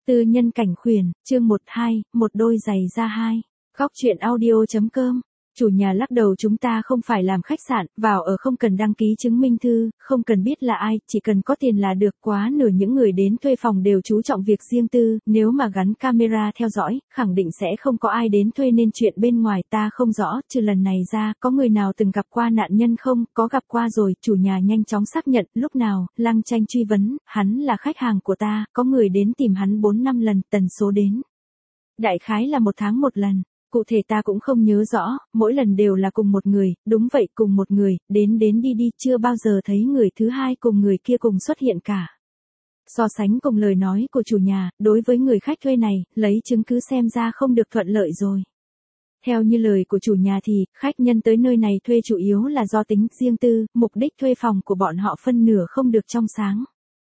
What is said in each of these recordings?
Tư nhân cảnh khuyển, chương 12, một đôi giày da 2. Góc truyện audio.com. Chủ nhà lắc đầu, chúng ta không phải làm khách sạn, vào ở không cần đăng ký chứng minh thư, không cần biết là ai, chỉ cần có tiền là được. Quá nửa những người đến thuê phòng đều chú trọng việc riêng tư, nếu mà gắn camera theo dõi, khẳng định sẽ không có ai đến thuê, nên chuyện bên ngoài ta không rõ, trừ lần này ra, có người nào từng gặp qua nạn nhân không? Có gặp qua rồi, chủ nhà nhanh chóng xác nhận. Lúc nào? Lăng Tranh truy vấn, hắn là khách hàng của ta, có người đến tìm hắn 4-5 lần, tần số đến đại khái là 1 tháng 1 lần. Cụ thể ta cũng không nhớ rõ, mỗi lần đều là cùng một người, đúng vậy, cùng một người, đến đi, chưa bao giờ thấy người thứ hai cùng người kia cùng xuất hiện cả. So sánh cùng lời nói của chủ nhà, đối với người khách thuê này, lấy chứng cứ xem ra không được thuận lợi rồi. Theo như lời của chủ nhà thì, khách nhân tới nơi này thuê chủ yếu là do tính riêng tư, mục đích thuê phòng của bọn họ phân nửa không được trong sáng.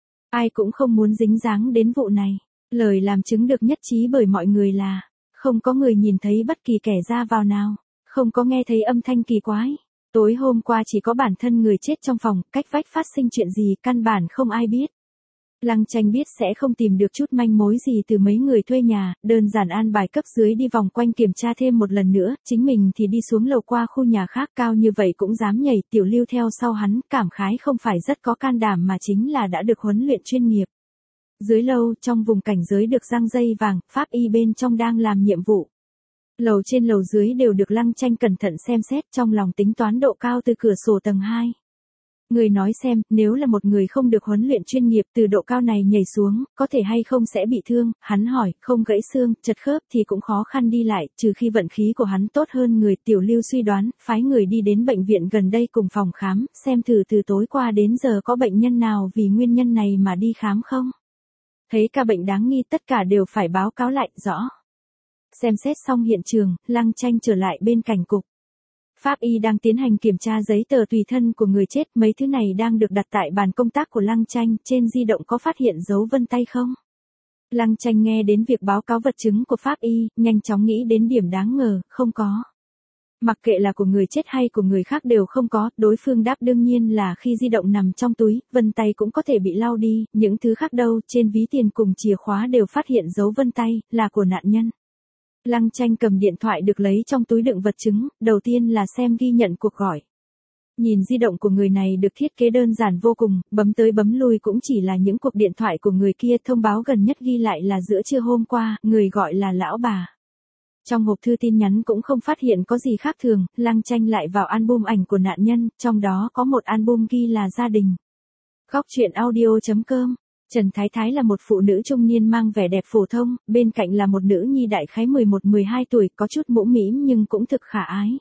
Ai cũng không muốn dính dáng đến vụ này. Lời làm chứng được nhất trí bởi mọi người là không có người nhìn thấy bất kỳ kẻ ra vào nào, không có nghe thấy âm thanh kỳ quái. Tối hôm qua chỉ có bản thân người chết trong phòng, cách vách phát sinh chuyện gì căn bản không ai biết. Lăng Tranh biết sẽ không tìm được chút manh mối gì từ mấy người thuê nhà, đơn giản an bài cấp dưới đi vòng quanh kiểm tra thêm một lần nữa, chính mình thì đi xuống lầu qua khu nhà khác, cao như vậy cũng dám nhảy. Tiểu Lưu theo sau hắn, cảm khái không phải rất có can đảm mà chính là đã được huấn luyện chuyên nghiệp. Dưới lầu, trong vùng cảnh giới được răng dây vàng, pháp y bên trong đang làm nhiệm vụ. Lầu trên lầu dưới đều được Lăng Tranh cẩn thận xem xét, trong lòng tính toán độ cao từ cửa sổ tầng 2. Người nói xem, nếu là một người không được huấn luyện chuyên nghiệp từ độ cao này nhảy xuống, có thể hay không sẽ bị thương? Hắn hỏi, không gãy xương, chật khớp thì cũng khó khăn đi lại, trừ khi vận khí của hắn tốt hơn người. Tiểu Lưu suy đoán, phái người đi đến bệnh viện gần đây cùng phòng khám, xem thử từ tối qua đến giờ có bệnh nhân nào vì nguyên nhân này mà đi khám không? Thấy ca bệnh đáng nghi tất cả đều phải báo cáo lại, rõ. Xem xét xong hiện trường, Lăng Tranh trở lại bên cảnh cục. Pháp y đang tiến hành kiểm tra giấy tờ tùy thân của người chết, mấy thứ này đang được đặt tại bàn công tác của Lăng Tranh, trên di động có phát hiện dấu vân tay không? Lăng Tranh nghe đến việc báo cáo vật chứng của pháp y, nhanh chóng nghĩ đến điểm đáng ngờ, không có. Mặc kệ là của người chết hay của người khác đều không có, đối phương đáp đương nhiên là khi di động nằm trong túi, vân tay cũng có thể bị lau đi, những thứ khác đâu, trên ví tiền cùng chìa khóa đều phát hiện dấu vân tay, là của nạn nhân. Lăng Tranh cầm điện thoại được lấy trong túi đựng vật chứng, đầu tiên là xem ghi nhận cuộc gọi. Nhìn di động của người này được thiết kế đơn giản vô cùng, bấm tới bấm lui cũng chỉ là những cuộc điện thoại của người kia, thông báo gần nhất ghi lại là giữa trưa hôm qua, người gọi là lão bà. Trong hộp thư tin nhắn cũng không phát hiện có gì khác thường, Lăng Tranh lại vào album ảnh của nạn nhân, trong đó có một album ghi là gia đình. Góc truyện audio.com. Trần Thái Thái là một phụ nữ trung niên mang vẻ đẹp phổ thông, bên cạnh là một nữ nhi đại khái 11-12 tuổi, có chút mũm mĩm nhưng cũng thực khả ái.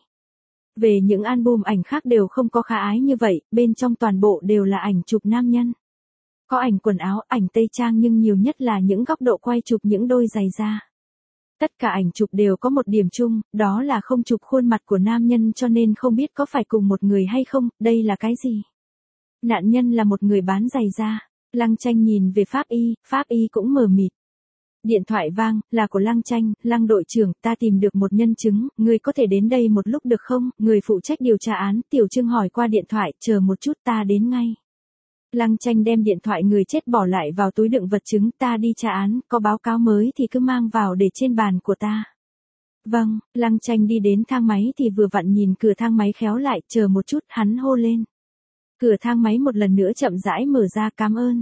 Về những album ảnh khác đều không có khả ái như vậy, bên trong toàn bộ đều là ảnh chụp nam nhân. Có ảnh quần áo, ảnh tây trang nhưng nhiều nhất là những góc độ quay chụp những đôi giày da. Tất cả ảnh chụp đều có một điểm chung, đó là không chụp khuôn mặt của nam nhân, cho nên không biết có phải cùng một người hay không. Đây là cái gì? Nạn nhân là một người bán giày da. Lăng Tranh nhìn về pháp y cũng mờ mịt. Điện thoại vang, là của Lăng Tranh. Lăng đội trưởng, ta tìm được một nhân chứng, người có thể đến đây một lúc được không? Người phụ trách điều tra án, Tiểu Trương hỏi qua điện thoại, chờ một chút ta đến ngay. Lăng Tranh đem điện thoại người chết bỏ lại vào túi đựng vật chứng, ta đi tra án, có báo cáo mới thì cứ mang vào để trên bàn của ta. Vâng, Lăng Tranh đi đến thang máy thì vừa vặn nhìn cửa thang máy khéo lại, chờ một chút, hắn hô lên. Cửa thang máy một lần nữa chậm rãi mở ra, cảm ơn.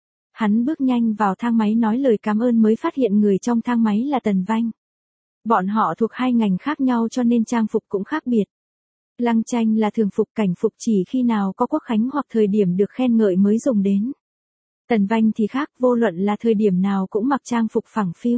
Hắn bước nhanh vào thang máy nói lời cảm ơn mới phát hiện người trong thang máy là Tần Vanh. Bọn họ thuộc hai ngành khác nhau cho nên trang phục cũng khác biệt. Lăng Tranh là thường phục, cảnh phục chỉ khi nào có quốc khánh hoặc thời điểm được khen ngợi mới dùng đến. Tần Vanh thì khác, vô luận là thời điểm nào cũng mặc trang phục phẳng phiu.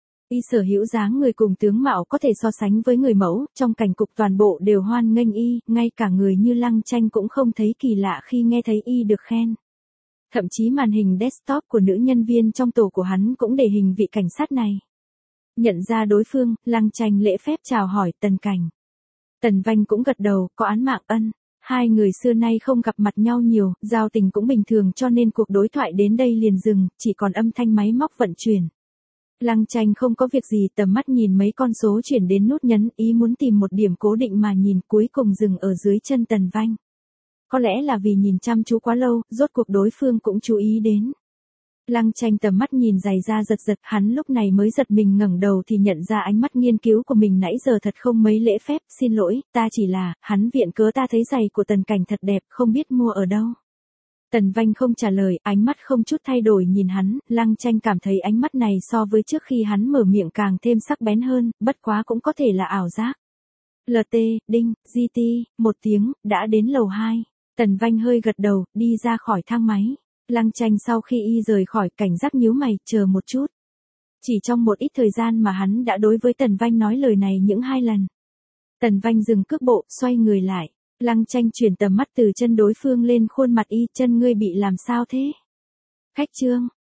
Y sở hữu dáng người cùng tướng mạo có thể so sánh với người mẫu, trong cảnh cục toàn bộ đều hoan nghênh y, ngay cả người như Lăng Tranh cũng không thấy kỳ lạ khi nghe thấy y được khen. Thậm chí màn hình desktop của nữ nhân viên trong tổ của hắn cũng để hình vị cảnh sát này. Nhận ra đối phương, Lăng Tranh lễ phép chào hỏi, Tần Cảnh. Tần Vanh cũng gật đầu, có án mạng ân. Hai người xưa nay không gặp mặt nhau nhiều, giao tình cũng bình thường cho nên cuộc đối thoại đến đây liền dừng, chỉ còn âm thanh máy móc vận chuyển. Lăng Tranh không có việc gì, tầm mắt nhìn mấy con số chuyển đến nút nhấn, ý muốn tìm một điểm cố định mà nhìn, cuối cùng dừng ở dưới chân Tần Vanh. Có lẽ là vì nhìn chăm chú quá lâu, rốt cuộc đối phương cũng chú ý đến. Lăng Tranh tầm mắt nhìn giày da giật giật, hắn lúc này mới giật mình ngẩng đầu thì nhận ra ánh mắt nghiên cứu của mình nãy giờ thật không mấy lễ phép, xin lỗi, ta chỉ là, hắn viện cớ ta thấy giày của Tần Cảnh thật đẹp, không biết mua ở đâu. Tần Vanh không trả lời, ánh mắt không chút thay đổi nhìn hắn, Lăng Tranh cảm thấy ánh mắt này so với trước khi hắn mở miệng càng thêm sắc bén hơn, bất quá cũng có thể là ảo giác. LT, đinh, GT, một tiếng, đã đến lầu 2. Tần Vanh hơi gật đầu, đi ra khỏi thang máy. Lăng Tranh sau khi y rời khỏi, cảnh giác nhíu mày, chờ một chút. Chỉ trong một ít thời gian mà hắn đã đối với Tần Vanh nói lời này những 2 lần. Tần Vanh dừng cước bộ, xoay người lại. Lăng Tranh chuyển tầm mắt từ chân đối phương lên khuôn mặt y, chân ngươi bị làm sao thế? Khách trương,